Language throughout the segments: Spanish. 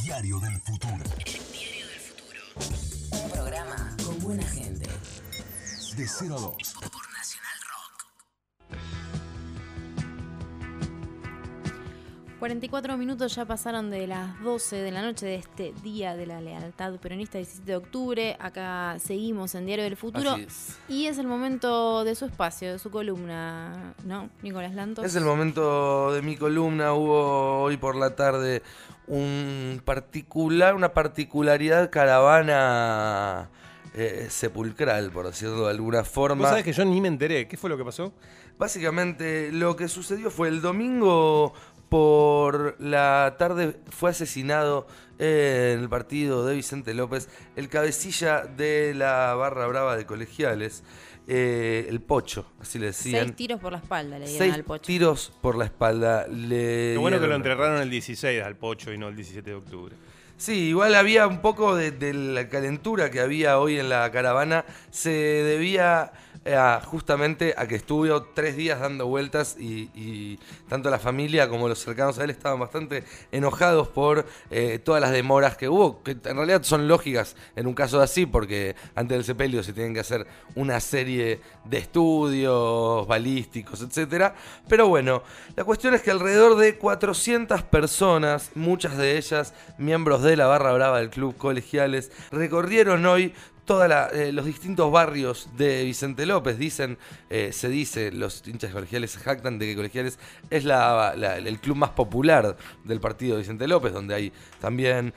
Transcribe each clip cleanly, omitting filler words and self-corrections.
Diario del Futuro. El Diario del Futuro. Un programa con buena gente. De 0 a 2. Por Nacional Rock. 44 minutos ya pasaron de las 12 de la noche de este Día de la Lealtad Peronista, 17 de octubre. Acá seguimos en Diario del Futuro. Así es. Y es el momento de su espacio, de su columna, ¿no, Nicolás Lantos? Es el momento de mi columna. Hubo hoy por la tarde una particularidad caravana sepulcral, por decirlo de alguna forma. Vos sabés que yo ni me enteré. ¿Qué fue lo que pasó? Básicamente lo que sucedió fue el domingo por la tarde fue asesinado en el partido de Vicente López el cabecilla de la barra brava de Colegiales, el Pocho, así le decían. 6 tiros por la espalda le dieron 6 al Pocho. tiros por la espalda. Qué bueno que lo enterraron el 16 al Pocho y no el 17 de octubre. Sí, igual había un poco de la calentura que había hoy en la caravana. Se debía justamente a que estuvo 3 días dando vueltas y tanto la familia como los cercanos a él estaban bastante enojados por todas las demoras que hubo, que en realidad son lógicas en un caso así, porque antes del sepelio se tienen que hacer una serie de estudios balísticos, etcétera. Pero bueno, la cuestión es que alrededor de 400 personas, muchas de ellas miembros de la barra brava del Club Colegiales, recorrieron hoy todos los distintos barrios de Vicente López. Se dice, los hinchas colegiales se jactan de que Colegiales es el club más popular del partido de Vicente López, donde hay también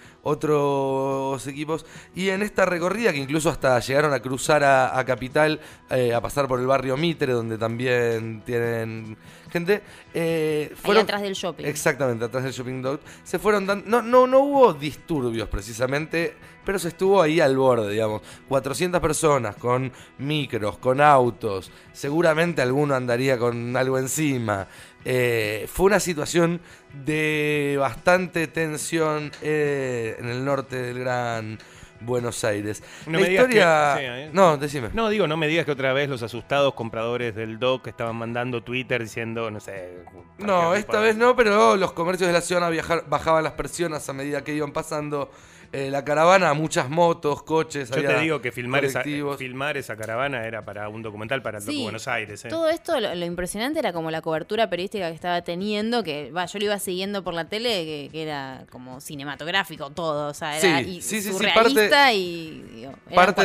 otros equipos. Y en esta recorrida, que incluso hasta llegaron a cruzar a Capital, a pasar por el barrio Mitre, donde también tienen gente. Ahí atrás del shopping. Exactamente, atrás del shopping Dot. Se fueron dando. No hubo disturbios precisamente, pero se estuvo ahí al borde, digamos. 400 personas con micros, con autos. Seguramente alguno andaría con algo encima. Fue una situación de bastante tensión en el norte del Gran Buenos Aires. No la me digas historia. que- No, decime. No me digas que otra vez los asustados compradores del DOC estaban mandando Twitter diciendo, no sé... No, esta vez no, pero los comercios de la ciudad bajaban las persianas a medida que iban pasando la caravana, muchas motos, coches. Yo te digo que filmar colectivos. esa caravana era para un documental para el DOC Sí, Buenos Aires. Todo esto, lo impresionante era como la cobertura periodística que estaba teniendo, que yo lo iba siguiendo por la tele, que era como cinematográfico todo, o sea, era surrealista y Parte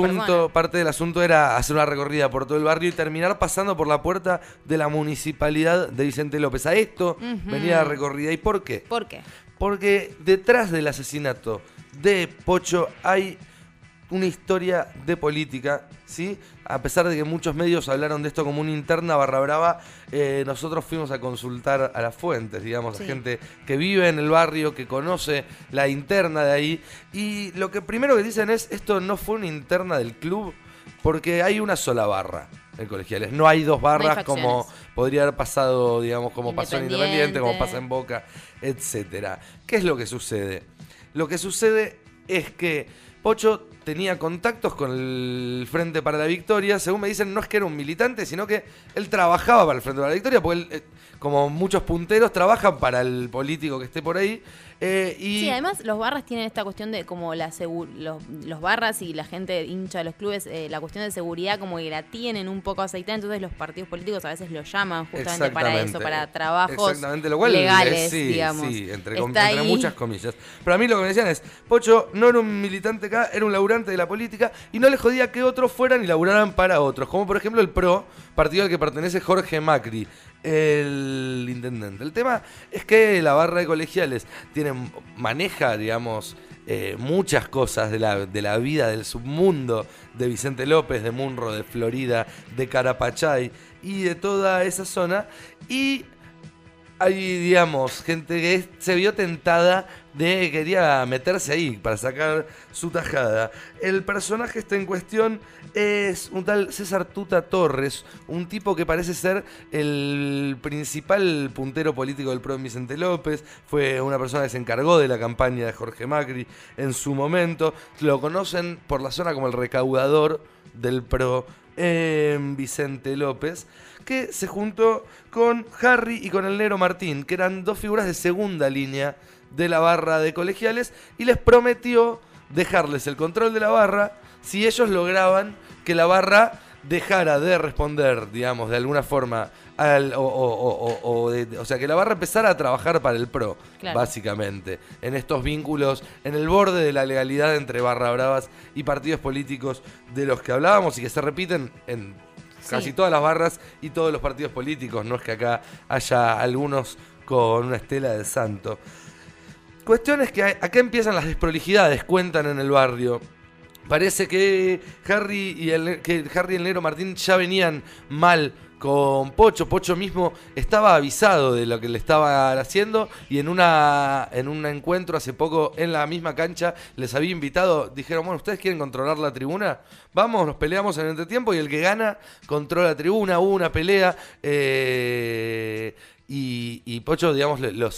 del asunto era hacer una recorrida por todo el barrio y terminar pasando por la puerta de la municipalidad de Vicente López. A esto venía la recorrida. ¿Y por qué? ¿Por qué? Porque detrás del asesinato de Pocho hay una historia de política, ¿sí? A pesar de que muchos medios hablaron de esto como una interna barra brava, nosotros fuimos a consultar a las fuentes, digamos, Sí. a gente que vive en el barrio, que conoce la interna de ahí. Y lo que primero que dicen es, esto no fue una interna del club, porque hay una sola barra en Colegiales. No hay 2 barras facciones. como podría haber pasado, digamos, como pasó en Independiente, como pasa en Independiente. Boca, etcétera. ¿Qué es lo que sucede? Lo que sucede es que Pocho tenía contactos con el Frente para la Victoria. Según me dicen, no es que era un militante, sino que él trabajaba para el Frente para la Victoria, porque él, como muchos punteros, trabajan para el político que esté por ahí. Sí, además los barras tienen esta cuestión de como los barras y la gente hincha de los clubes, la cuestión de seguridad como que la tienen un poco aceitada, entonces los partidos políticos a veces lo llaman justamente para eso, para trabajos lo cual legales, sí, digamos. Sí, entre ahí. muchas comillas. Pero a mí lo que me decían es, Pocho no era un militante acá, era un laburante de la política y no le jodía que otros fueran y laburaran para otros, como por ejemplo el PRO, partido al que pertenece Jorge Macri, el intendente. El tema es que la barra de Colegiales maneja, digamos, muchas cosas de la vida del submundo de Vicente López, de Munro, de Florida, de Carapachay y de toda esa zona. Y hay, digamos, gente que se vio tentada de que quería meterse ahí para sacar su tajada. El personaje está en cuestión es un tal César Tuta Torres, un tipo que parece ser el principal puntero político del PRO en Vicente López. Fue una persona que se encargó de la campaña de Jorge Macri en su momento. Lo conocen por la zona como el recaudador del PRO en Vicente López, que se juntó con Harry y con el Negro Martín, que eran 2 figuras de segunda línea de la barra de Colegiales y les prometió dejarles el control de la barra si ellos lograban que la barra dejara de responder, digamos, de alguna forma, o sea, que la barra empezara a trabajar para el PRO, claro, básicamente, en estos vínculos, en el borde de la legalidad entre barra bravas y partidos políticos de los que hablábamos y que se repiten en casi todas las barras y todos los partidos políticos, no es que acá haya algunos con una estela de santo. Cuestión es que acá empiezan las desprolijidades, cuentan en el barrio. Parece que Harry y el Negro Martín ya venían mal con Pocho. Pocho mismo estaba avisado de lo que le estaban haciendo y en un encuentro hace poco en la misma cancha les había invitado. Dijeron, bueno, ¿ustedes quieren controlar la tribuna? Vamos, nos peleamos en el entretiempo y el que gana controla la tribuna. Hubo una pelea y Pocho, digamos,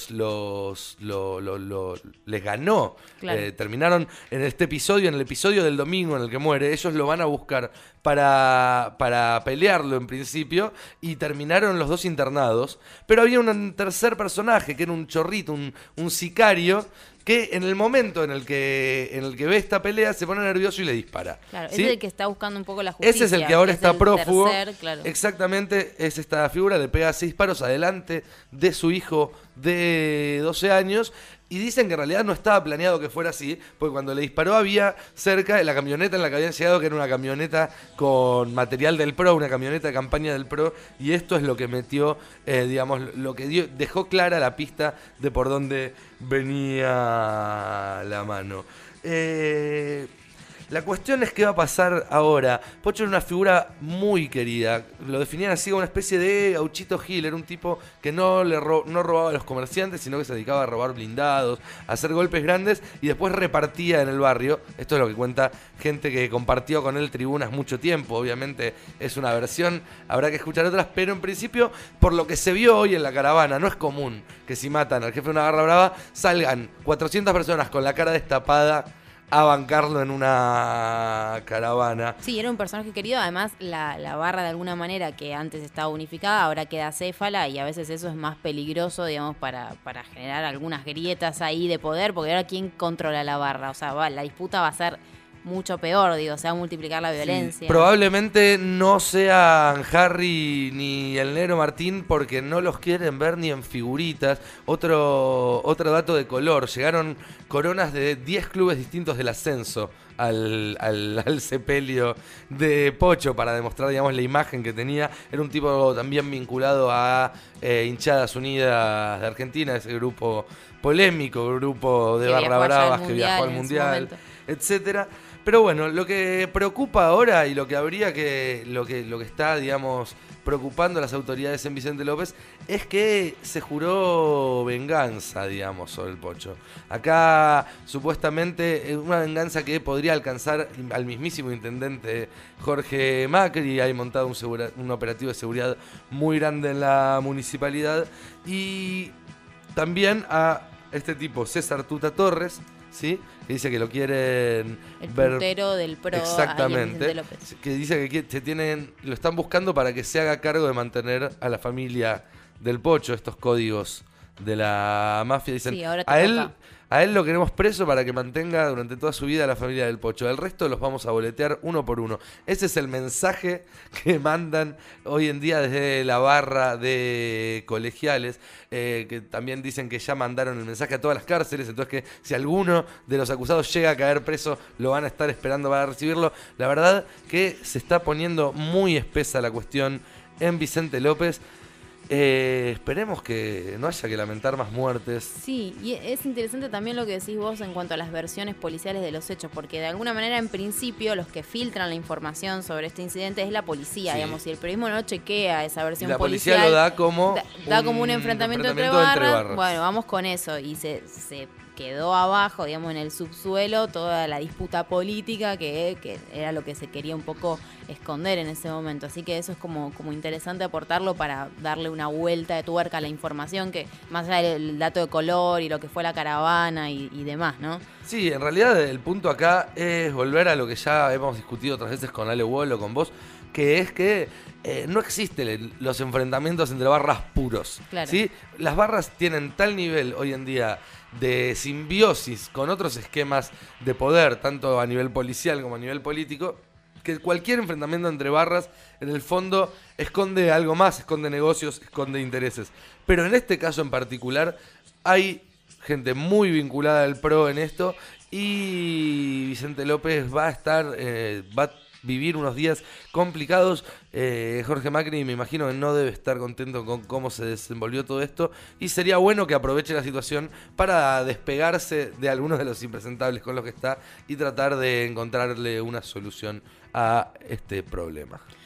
les ganó. Claro. Terminaron en el episodio del domingo en el que muere. Ellos lo van a buscar para pelearlo en principio y terminaron los dos internados. Pero había un tercer personaje que era un chorrito, un sicario, que en el momento en el que ve esta pelea se pone nervioso y le dispara. Claro, ¿sí? Es el que está buscando un poco la justicia. Ese es el que ahora está prófugo. Claro. Exactamente, es esta figura, le pega 6 disparos adelante de su hijo de 12 años. Y dicen que en realidad no estaba planeado que fuera así, porque cuando le disparó había cerca la camioneta en la que habían llegado, que era una camioneta con material del PRO, una camioneta de campaña del PRO, y esto es lo que metió, digamos, lo que dejó clara la pista de por dónde venía la mano. La cuestión es qué va a pasar ahora. Pocho era una figura muy querida. Lo definían así como una especie de Gauchito Gil. Era un tipo que no robaba a los comerciantes, sino que se dedicaba a robar blindados, a hacer golpes grandes y después repartía en el barrio. Esto es lo que cuenta gente que compartió con él tribunas mucho tiempo. Obviamente es una versión, habrá que escuchar otras, pero en principio, por lo que se vio hoy en la caravana, no es común que si matan al jefe de una barra brava salgan 400 personas con la cara destapada a bancarlo en una caravana. Sí, era un personaje querido. Además, la barra de alguna manera que antes estaba unificada, ahora queda acéfala y a veces eso es más peligroso, digamos, para generar algunas grietas ahí de poder, porque ahora ¿quién controla la barra? O sea, la disputa va a ser mucho peor, digo, se va a multiplicar la violencia. Sí, probablemente no sean Harry ni el Negro Martín porque no los quieren ver ni en figuritas. Otro dato de color, llegaron coronas de 10 clubes distintos del ascenso al sepelio de Pocho para demostrar, digamos, la imagen que tenía. Era un tipo también vinculado a Hinchadas Unidas de Argentina, ese grupo polémico, grupo de barra bravas que viajó al Mundial, etcétera. Pero bueno, lo que preocupa ahora y lo que lo que está, digamos, preocupando a las autoridades en Vicente López es que se juró venganza, digamos, sobre el Pocho. Acá, supuestamente, una venganza que podría alcanzar al mismísimo intendente Jorge Macri. Hay montado un operativo de seguridad muy grande en la municipalidad. Y también a este tipo, César Tuta Torres, ¿sí? Que dice que lo quieren ver. El puntero del PRO. Exactamente. Que dice que lo están buscando para que se haga cargo de mantener a la familia del Pocho, estos códigos de la mafia. Dicen, sí, ahora a él lo queremos preso para que mantenga durante toda su vida a la familia del Pocho. El resto los vamos a boletear uno por uno. Ese es el mensaje que mandan hoy en día desde la barra de Colegiales, que también dicen que ya mandaron el mensaje a todas las cárceles, entonces que si alguno de los acusados llega a caer preso, lo van a estar esperando para recibirlo. La verdad que se está poniendo muy espesa la cuestión en Vicente López. Esperemos que no haya que lamentar más muertes. Sí, y es interesante también lo que decís vos en cuanto a las versiones policiales de los hechos, porque de alguna manera, en principio, los que filtran la información sobre este incidente es la policía, sí. Digamos, y el periodismo no chequea esa versión policial. La policía lo da como como un enfrentamiento entre barras. Bueno, vamos con eso, y se quedó abajo, digamos, en el subsuelo toda la disputa política que era lo que se quería un poco esconder en ese momento. Así que eso es como interesante aportarlo para darle una vuelta de tuerca a la información, que más allá del dato de color y lo que fue la caravana y demás, ¿no? Sí, en realidad el punto acá es volver a lo que ya hemos discutido otras veces con Ale Wall o con vos, que es que no existen los enfrentamientos entre barras puros. Claro. ¿Sí? Las barras tienen tal nivel hoy en día de simbiosis con otros esquemas de poder, tanto a nivel policial como a nivel político, que cualquier enfrentamiento entre barras, en el fondo, esconde algo más, esconde negocios, esconde intereses. Pero en este caso en particular, hay gente muy vinculada al PRO en esto, y Vicente López va a vivir unos días complicados. Jorge Macri, me imagino que no debe estar contento con cómo se desenvolvió todo esto, y sería bueno que aproveche la situación para despegarse de algunos de los impresentables con los que está y tratar de encontrarle una solución a este problema.